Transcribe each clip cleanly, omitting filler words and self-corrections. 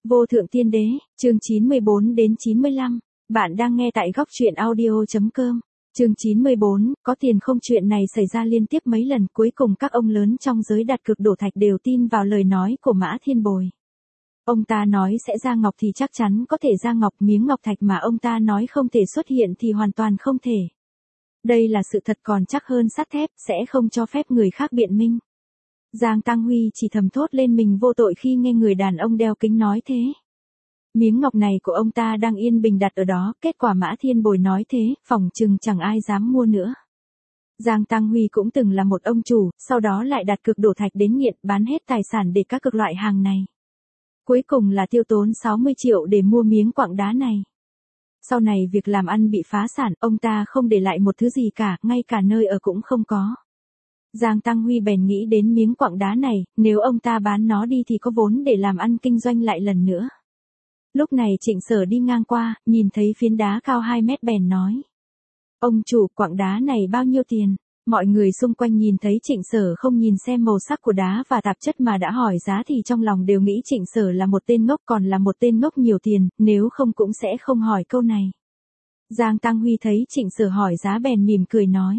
Vô thượng tiên đế, chương 94 đến 95. Bạn đang nghe tại góc truyện audio.com. Chương 94, có tiền không? Chuyện này xảy ra liên tiếp mấy lần, cuối cùng các ông lớn trong giới đặt cược đổ thạch đều tin vào lời nói của Mã Thiên Bồi. Ông ta nói sẽ ra ngọc thì chắc chắn có thể ra ngọc, miếng ngọc thạch mà ông ta nói không thể xuất hiện thì hoàn toàn không thể. Đây là sự thật, còn chắc hơn sắt thép, sẽ không cho phép người khác biện minh. Giang Tăng Huy chỉ thầm thốt lên mình vô tội khi nghe người đàn ông đeo kính nói thế. Miếng ngọc này của ông ta đang yên bình đặt ở đó, kết quả Mã Thiên Bồi nói thế, phỏng chừng chẳng ai dám mua nữa. Giang Tăng Huy cũng từng là một ông chủ, sau đó lại đặt cược đổ thạch đến nghiện, bán hết tài sản để các cược loại hàng này. Cuối cùng là tiêu tốn 60 triệu để mua miếng quặng đá này. Sau này việc làm ăn bị phá sản, ông ta không để lại một thứ gì cả, ngay cả nơi ở cũng không có. Giang Tăng Huy bèn nghĩ đến miếng quặng đá này, nếu ông ta bán nó đi thì có vốn để làm ăn kinh doanh lại lần nữa. Lúc này Trịnh Sở đi ngang qua, nhìn thấy phiến đá cao 2 mét bèn nói. Ông chủ, quặng đá này bao nhiêu tiền? Mọi người xung quanh nhìn thấy Trịnh Sở không nhìn xem màu sắc của đá và tạp chất mà đã hỏi giá thì trong lòng đều nghĩ Trịnh Sở là một tên ngốc, còn là một tên ngốc nhiều tiền, nếu không cũng sẽ không hỏi câu này. Giang Tăng Huy thấy Trịnh Sở hỏi giá bèn mỉm cười nói.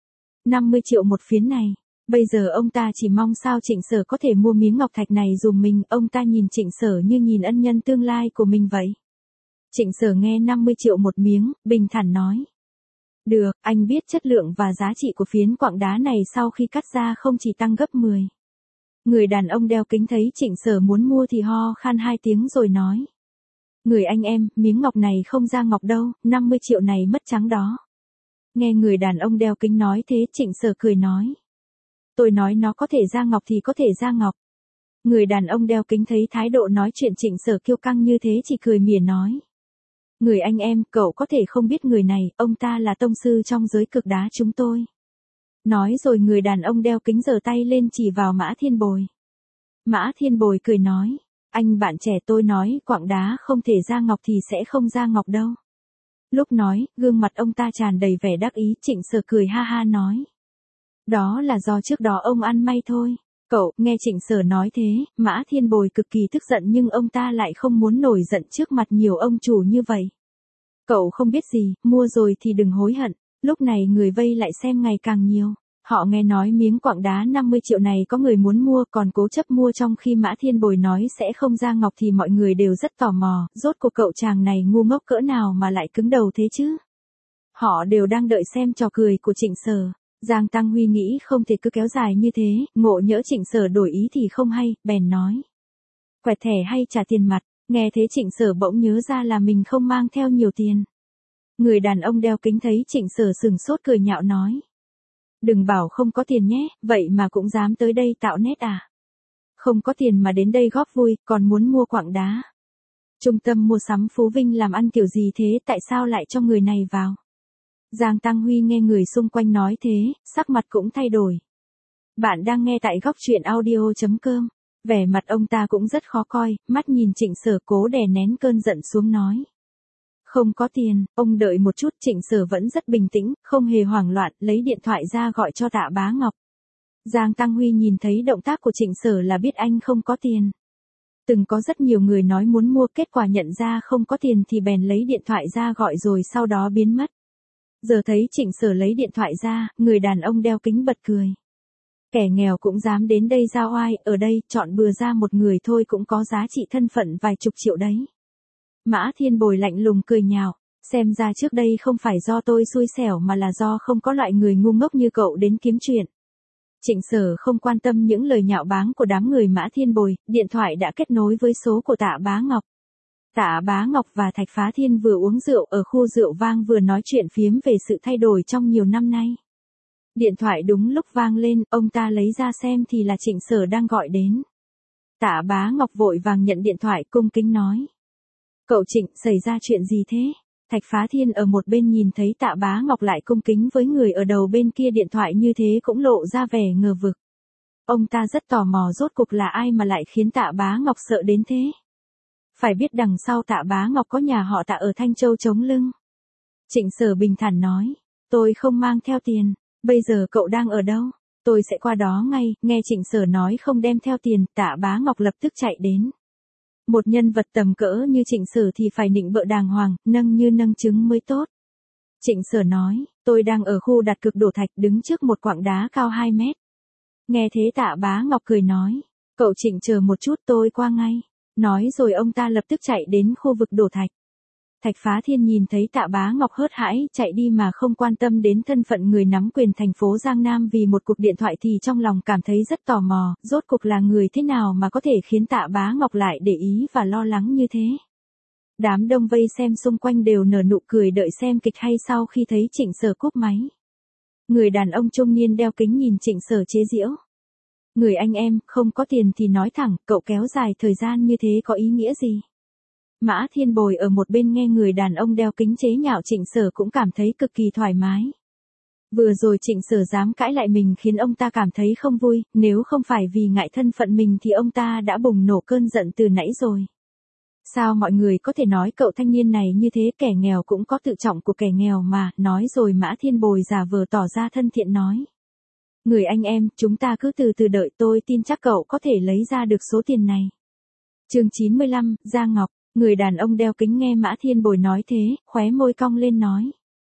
50 triệu một phiến này. Bây giờ ông ta chỉ mong sao Trịnh Sở có thể mua miếng ngọc thạch này dùm mình, ông ta nhìn Trịnh Sở như nhìn ân nhân tương lai của mình vậy. Trịnh Sở nghe 50 triệu một miếng, bình thản nói. Được, anh biết chất lượng và giá trị của phiến quặng đá này sau khi cắt ra không chỉ tăng gấp 10. Người đàn ông đeo kính thấy Trịnh Sở muốn mua thì ho khan 2 tiếng rồi nói. Người anh em, miếng ngọc này không ra ngọc đâu, 50 triệu này mất trắng đó. Nghe người đàn ông đeo kính nói thế, Trịnh Sở cười nói. Tôi nói nó có thể ra ngọc thì có thể ra ngọc. Người đàn ông đeo kính thấy thái độ nói chuyện Trịnh Sở kiêu căng như thế chỉ cười mỉa nói. Người anh em, cậu có thể không biết người này, ông ta là tông sư trong giới cực đá chúng tôi. Nói rồi người đàn ông đeo kính giơ tay lên chỉ vào Mã Thiên Bồi. Mã Thiên Bồi cười nói. Anh bạn trẻ, tôi nói quặng đá không thể ra ngọc thì sẽ không ra ngọc đâu. Lúc nói, gương mặt ông ta tràn đầy vẻ đắc ý, Trịnh Sở cười ha ha nói. Đó là do trước đó ông ăn may thôi. Cậu, nghe Trịnh Sở nói thế, Mã Thiên Bồi cực kỳ tức giận nhưng ông ta lại không muốn nổi giận trước mặt nhiều ông chủ như vậy. Cậu không biết gì, mua rồi thì đừng hối hận. Lúc này người vây lại xem ngày càng nhiều. Họ nghe nói miếng quặng đá 50 triệu này có người muốn mua còn cố chấp mua, trong khi Mã Thiên Bồi nói sẽ không ra ngọc thì mọi người đều rất tò mò, rốt cuộc cậu chàng này ngu ngốc cỡ nào mà lại cứng đầu thế chứ. Họ đều đang đợi xem trò cười của Trịnh Sở. Giang Tăng Huy nghĩ không thể cứ kéo dài như thế, ngộ nhỡ Trịnh Sở đổi ý thì không hay, bèn nói. Quẹt thẻ hay trả tiền mặt? Nghe thế Trịnh Sở bỗng nhớ ra là mình không mang theo nhiều tiền. Người đàn ông đeo kính thấy Trịnh Sở sừng sốt cười nhạo nói. Đừng bảo không có tiền nhé, vậy mà cũng dám tới đây tạo nét à? Không có tiền mà đến đây góp vui, còn muốn mua quặng đá. Trung tâm mua sắm Phú Vinh làm ăn kiểu gì thế, tại sao lại cho người này vào? Giang Tăng Huy nghe người xung quanh nói thế, sắc mặt cũng thay đổi. Bạn đang nghe tại góc truyện audio.com. Vẻ mặt ông ta cũng rất khó coi, mắt nhìn Trịnh Sở cố đè nén cơn giận xuống nói. Không có tiền, ông đợi một chút. Trịnh Sở vẫn rất bình tĩnh, không hề hoảng loạn, lấy điện thoại ra gọi cho Tạ Bá Ngọc. Giang Tăng Huy nhìn thấy động tác của Trịnh Sở là biết anh không có tiền. Từng có rất nhiều người nói muốn mua, kết quả nhận ra không có tiền thì bèn lấy điện thoại ra gọi rồi sau đó biến mất. Giờ thấy Trịnh Sở lấy điện thoại ra, người đàn ông đeo kính bật cười. Kẻ nghèo cũng dám đến đây giao oai, ở đây chọn bừa ra một người thôi cũng có giá trị thân phận vài chục triệu đấy. Mã Thiên Bồi lạnh lùng cười nhạo, xem ra trước đây không phải do tôi xui xẻo mà là do không có loại người ngu ngốc như cậu đến kiếm chuyện. Trịnh Sở không quan tâm những lời nhạo báng của đám người Mã Thiên Bồi, điện thoại đã kết nối với số của Tạ Bá Ngọc. Tạ Bá Ngọc và Thạch Phá Thiên vừa uống rượu ở khu rượu vang vừa nói chuyện phiếm về sự thay đổi trong nhiều năm nay. Điện thoại đúng lúc vang lên, ông ta lấy ra xem thì là Trịnh Sở đang gọi đến. Tạ Bá Ngọc vội vàng nhận điện thoại cung kính nói. Cậu Trịnh, xảy ra chuyện gì thế? Thạch Phá Thiên ở một bên nhìn thấy Tạ Bá Ngọc lại cung kính với người ở đầu bên kia điện thoại như thế cũng lộ ra vẻ ngờ vực. Ông ta rất tò mò rốt cuộc là ai mà lại khiến Tạ Bá Ngọc sợ đến thế. Phải biết đằng sau Tạ Bá Ngọc có nhà họ Tạ ở Thanh Châu chống lưng. Trịnh Sở bình thản nói. Tôi không mang theo tiền. Bây giờ cậu đang ở đâu? Tôi sẽ qua đó ngay. Nghe Trịnh Sở nói không đem theo tiền, Tạ Bá Ngọc lập tức chạy đến. Một nhân vật tầm cỡ như Trịnh Sở thì phải nịnh bợ đàng hoàng, nâng như nâng trứng mới tốt. Trịnh Sở nói, tôi đang ở khu đặt cược đổ thạch đứng trước một quảng đá cao 2 mét. Nghe thế Tạ Bá Ngọc cười nói, cậu Trịnh chờ một chút tôi qua ngay. Nói rồi ông ta lập tức chạy đến khu vực đổ thạch. Thạch Phá Thiên nhìn thấy Tạ Bá Ngọc hớt hãi chạy đi mà không quan tâm đến thân phận người nắm quyền thành phố Giang Nam vì một cuộc điện thoại thì trong lòng cảm thấy rất tò mò, rốt cuộc là người thế nào mà có thể khiến Tạ Bá Ngọc lại để ý và lo lắng như thế. Đám đông vây xem xung quanh đều nở nụ cười đợi xem kịch hay sau khi thấy Trịnh Sở cúp máy. Người đàn ông trung niên đeo kính nhìn Trịnh Sở chế giễu. Người anh em, không có tiền thì nói thẳng, cậu kéo dài thời gian như thế có ý nghĩa gì? Mã Thiên Bồi ở một bên nghe người đàn ông đeo kính chế nhạo Trịnh Sở cũng cảm thấy cực kỳ thoải mái. Vừa rồi Trịnh Sở dám cãi lại mình khiến ông ta cảm thấy không vui, nếu không phải vì ngại thân phận mình thì ông ta đã bùng nổ cơn giận từ nãy rồi. Sao mọi người có thể nói cậu thanh niên này như thế, kẻ nghèo cũng có tự trọng của kẻ nghèo mà, nói rồi Mã Thiên Bồi giả vờ tỏ ra thân thiện nói. Người anh em, chúng ta cứ từ từ đợi, tôi tin chắc cậu có thể lấy ra được số tiền này. Chương 95, Giang Ngọc, người đàn ông đeo kính nghe Mã Thiên Bồi nói thế, khóe môi cong lên nói.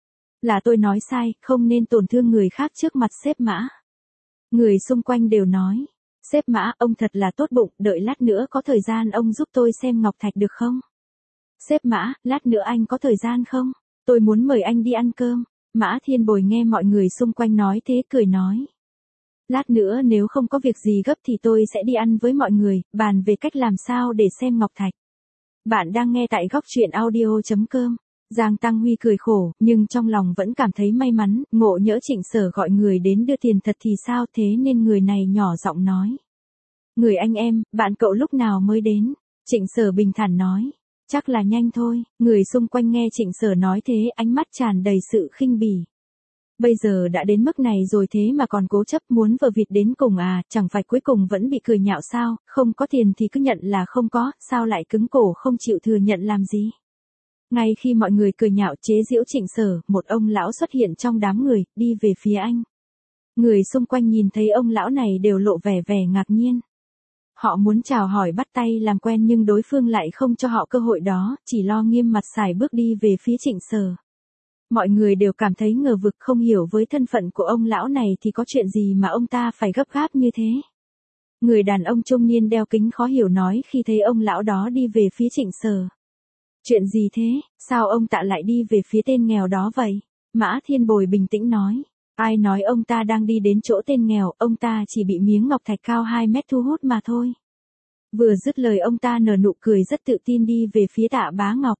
Là tôi nói sai, không nên tổn thương người khác trước mặt sếp Mã. Người xung quanh đều nói. Sếp Mã, ông thật là tốt bụng, đợi lát nữa có thời gian ông giúp tôi xem ngọc thạch được không? Sếp Mã, lát nữa anh có thời gian không? Tôi muốn mời anh đi ăn cơm. Mã Thiên Bồi nghe mọi người xung quanh nói thế cười nói. Lát nữa nếu không có việc gì gấp thì tôi sẽ đi ăn với mọi người, bàn về cách làm sao để xem ngọc thạch. Bạn đang nghe tại góc truyện audio.com. Giang Tăng Huy cười khổ, nhưng trong lòng vẫn cảm thấy may mắn, ngộ nhỡ Trịnh Sở gọi người đến đưa tiền thật thì sao, thế nên người này nhỏ giọng nói. Người anh em, bạn cậu lúc nào mới đến? Trịnh Sở bình thản nói. Chắc là nhanh thôi. Người xung quanh nghe Trịnh Sở nói thế, ánh mắt tràn đầy sự khinh bỉ. Bây giờ đã đến mức này rồi thế mà còn cố chấp muốn vờ vịt đến cùng à, chẳng phải cuối cùng vẫn bị cười nhạo sao, không có tiền thì cứ nhận là không có, sao lại cứng cổ không chịu thừa nhận làm gì. Ngay khi mọi người cười nhạo chế giễu Trịnh Sở, một ông lão xuất hiện trong đám người, đi về phía anh. Người xung quanh nhìn thấy ông lão này đều lộ vẻ ngạc nhiên. Họ muốn chào hỏi bắt tay làm quen nhưng đối phương lại không cho họ cơ hội đó, chỉ lo nghiêm mặt sải bước đi về phía Trịnh Sở. Mọi người đều cảm thấy ngờ vực, không hiểu với thân phận của ông lão này thì có chuyện gì mà ông ta phải gấp gáp như thế. Người đàn ông trung niên đeo kính khó hiểu nói khi thấy ông lão đó đi về phía Trịnh Sở. Chuyện gì thế, sao ông ta lại đi về phía tên nghèo đó vậy? Mã Thiên Bồi bình tĩnh nói. Ai nói ông ta đang đi đến chỗ tên nghèo, ông ta chỉ bị miếng ngọc thạch cao 2 mét thu hút mà thôi. Vừa dứt lời ông ta nở nụ cười rất tự tin đi về phía Tạ Bá Ngọc.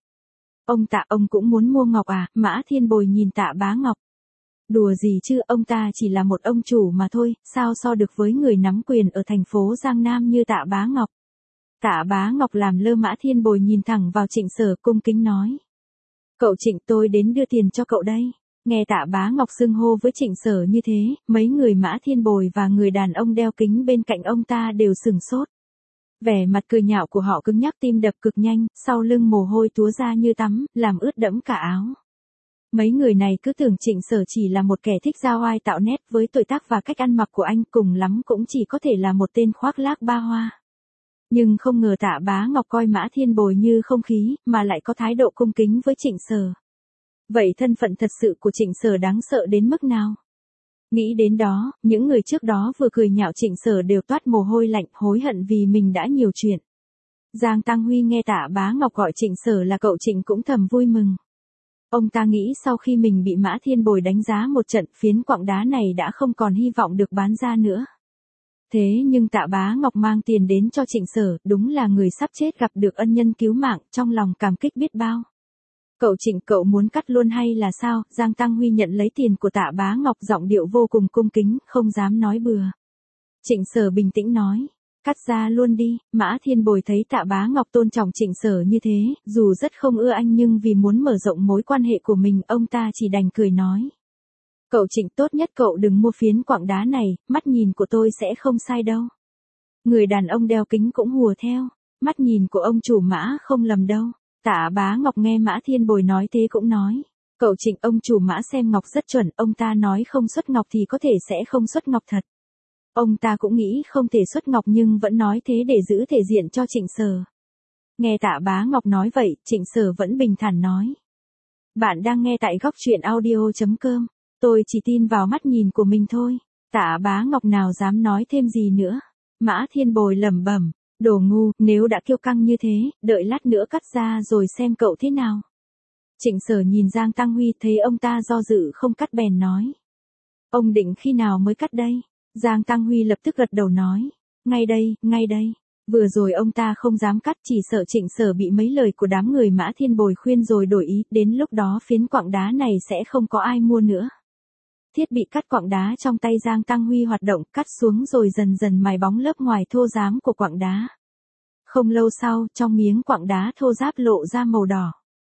Ông cũng muốn mua ngọc à? Mã Thiên Bồi nhìn Tạ Bá Ngọc. Đùa gì chứ, ông ta chỉ là một ông chủ mà thôi, sao so được với người nắm quyền ở thành phố Giang Nam như Tạ Bá Ngọc. Tạ Bá Ngọc làm lơ Mã Thiên Bồi nhìn thẳng vào Trịnh Sở cung kính nói. Cậu Trịnh, tôi đến đưa tiền cho cậu đây. Nghe Tạ Bá Ngọc xưng hô với Trịnh Sở như thế, mấy người Mã Thiên Bồi và người đàn ông đeo kính bên cạnh ông ta đều sừng sốt. Vẻ mặt cười nhạo của họ cứng nhắc, tim đập cực nhanh, sau lưng mồ hôi túa ra như tắm, làm ướt đẫm cả áo. Mấy người này cứ tưởng Trịnh Sở chỉ là một kẻ thích giao oai tạo nét, với tuổi tác và cách ăn mặc của anh cùng lắm cũng chỉ có thể là một tên khoác lác ba hoa. Nhưng không ngờ Tạ Bá Ngọc coi Mã Thiên Bồi như không khí, mà lại có thái độ cung kính với Trịnh Sở. Vậy thân phận thật sự của Trịnh Sở đáng sợ đến mức nào? Nghĩ đến đó, những người trước đó vừa cười nhạo Trịnh Sở đều toát mồ hôi lạnh, hối hận vì mình đã nhiều chuyện. Giang Tăng Huy nghe Tạ Bá Ngọc gọi Trịnh Sở là cậu Trịnh cũng thầm vui mừng. Ông ta nghĩ sau khi mình bị Mã Thiên Bồi đánh giá một trận, phiến quặng đá này đã không còn hy vọng được bán ra nữa. Thế nhưng Tạ Bá Ngọc mang tiền đến cho Trịnh Sở, đúng là người sắp chết gặp được ân nhân cứu mạng, trong lòng cảm kích biết bao. Cậu Trịnh, cậu muốn cắt luôn hay là sao? Giang Tăng Huy nhận lấy tiền của Tạ Bá Ngọc, giọng điệu vô cùng cung kính, không dám nói bừa. Trịnh Sở bình tĩnh nói, cắt ra luôn đi. Mã Thiên Bồi thấy Tạ Bá Ngọc tôn trọng Trịnh Sở như thế, dù rất không ưa anh nhưng vì muốn mở rộng mối quan hệ của mình, ông ta chỉ đành cười nói. Cậu Trịnh, tốt nhất cậu đừng mua phiến quặng đá này, mắt nhìn của tôi sẽ không sai đâu. Người đàn ông đeo kính cũng hùa theo, mắt nhìn của ông chủ Mã không lầm đâu. Tạ Bá Ngọc nghe Mã Thiên Bồi nói thế cũng nói. Cậu Trịnh, ông chủ Mã xem ngọc rất chuẩn, ông ta nói không xuất ngọc thì có thể sẽ không xuất ngọc thật. Ông ta cũng nghĩ không thể xuất ngọc nhưng vẫn nói thế để giữ thể diện cho Trịnh Sở. Nghe Tạ Bá Ngọc nói vậy, Trịnh Sở vẫn bình thản nói. Bạn đang nghe tại góc truyện audio.com. Tôi chỉ tin vào mắt nhìn của mình thôi. Tạ Bá Ngọc nào dám nói thêm gì nữa. Mã Thiên Bồi lẩm bẩm, đồ ngu, nếu đã kiêu căng như thế, đợi lát nữa cắt ra rồi xem cậu thế nào. Trịnh Sở nhìn Giang Tăng Huy thấy ông ta do dự không cắt bèn nói. Ông định khi nào mới cắt đây? Giang Tăng Huy lập tức gật đầu nói. Ngay đây, ngay đây. Vừa rồi ông ta không dám cắt chỉ sợ Trịnh Sở bị mấy lời của đám người Mã Thiên Bồi khuyên rồi đổi ý, đến lúc đó phiến quặng đá này sẽ không có ai mua nữa. Thiết bị cắt quặng đá trong tay Giang Tăng Huy hoạt động, cắt xuống rồi dần dần mài bóng lớp ngoài thô rám của quặng đá. Không lâu sau, trong miếng quặng đá thô ráp lộ ra màu đỏ.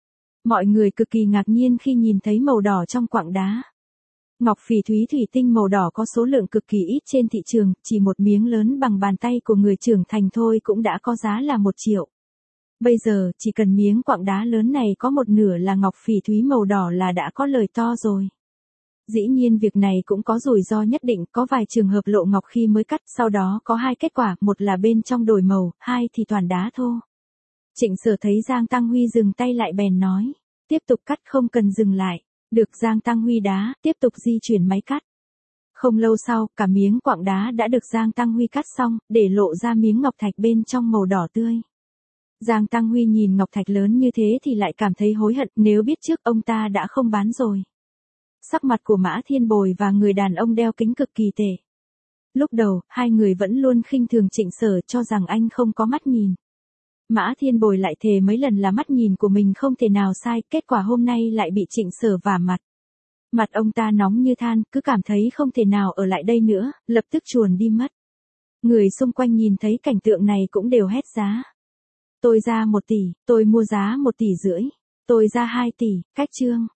Mọi người cực kỳ ngạc nhiên khi nhìn thấy màu đỏ trong quặng đá. Ngọc phỉ thúy thủy tinh màu đỏ có số lượng cực kỳ ít trên thị trường, chỉ một miếng lớn bằng bàn tay của người trưởng thành thôi cũng đã có giá là 1 triệu. Bây giờ, chỉ cần miếng quặng đá lớn này có một nửa là ngọc phỉ thúy màu đỏ là đã có lời to rồi. Dĩ nhiên việc này cũng có rủi ro nhất định, có vài trường hợp lộ ngọc khi mới cắt, sau đó có 2 kết quả, một là bên trong đổi màu, 2 thì toàn đá thô. Trịnh Sở thấy Giang Tăng Huy dừng tay lại bèn nói, tiếp tục cắt không cần dừng lại. Được Giang Tăng Huy đá, tiếp tục di chuyển máy cắt. Không lâu sau, cả miếng quặng đá đã được Giang Tăng Huy cắt xong, để lộ ra miếng ngọc thạch bên trong màu đỏ tươi. Giang Tăng Huy nhìn ngọc thạch lớn như thế thì lại cảm thấy hối hận, nếu biết trước ông ta đã không bán rồi. Sắc mặt của Mã Thiên Bồi và người đàn ông đeo kính cực kỳ tệ. Lúc đầu, hai người vẫn luôn khinh thường Trịnh Sở, cho rằng anh không có mắt nhìn. Mã Thiên Bồi lại thề mấy lần là mắt nhìn của mình không thể nào sai, kết quả hôm nay lại bị Trịnh Sở vả mặt. Mặt ông ta nóng như than, cứ cảm thấy không thể nào ở lại đây nữa, lập tức chuồn đi mất. Người xung quanh nhìn thấy cảnh tượng này cũng đều hét giá. Tôi ra 1 tỷ, tôi mua giá 1,5 tỷ, tôi ra 2 tỷ, cách chương.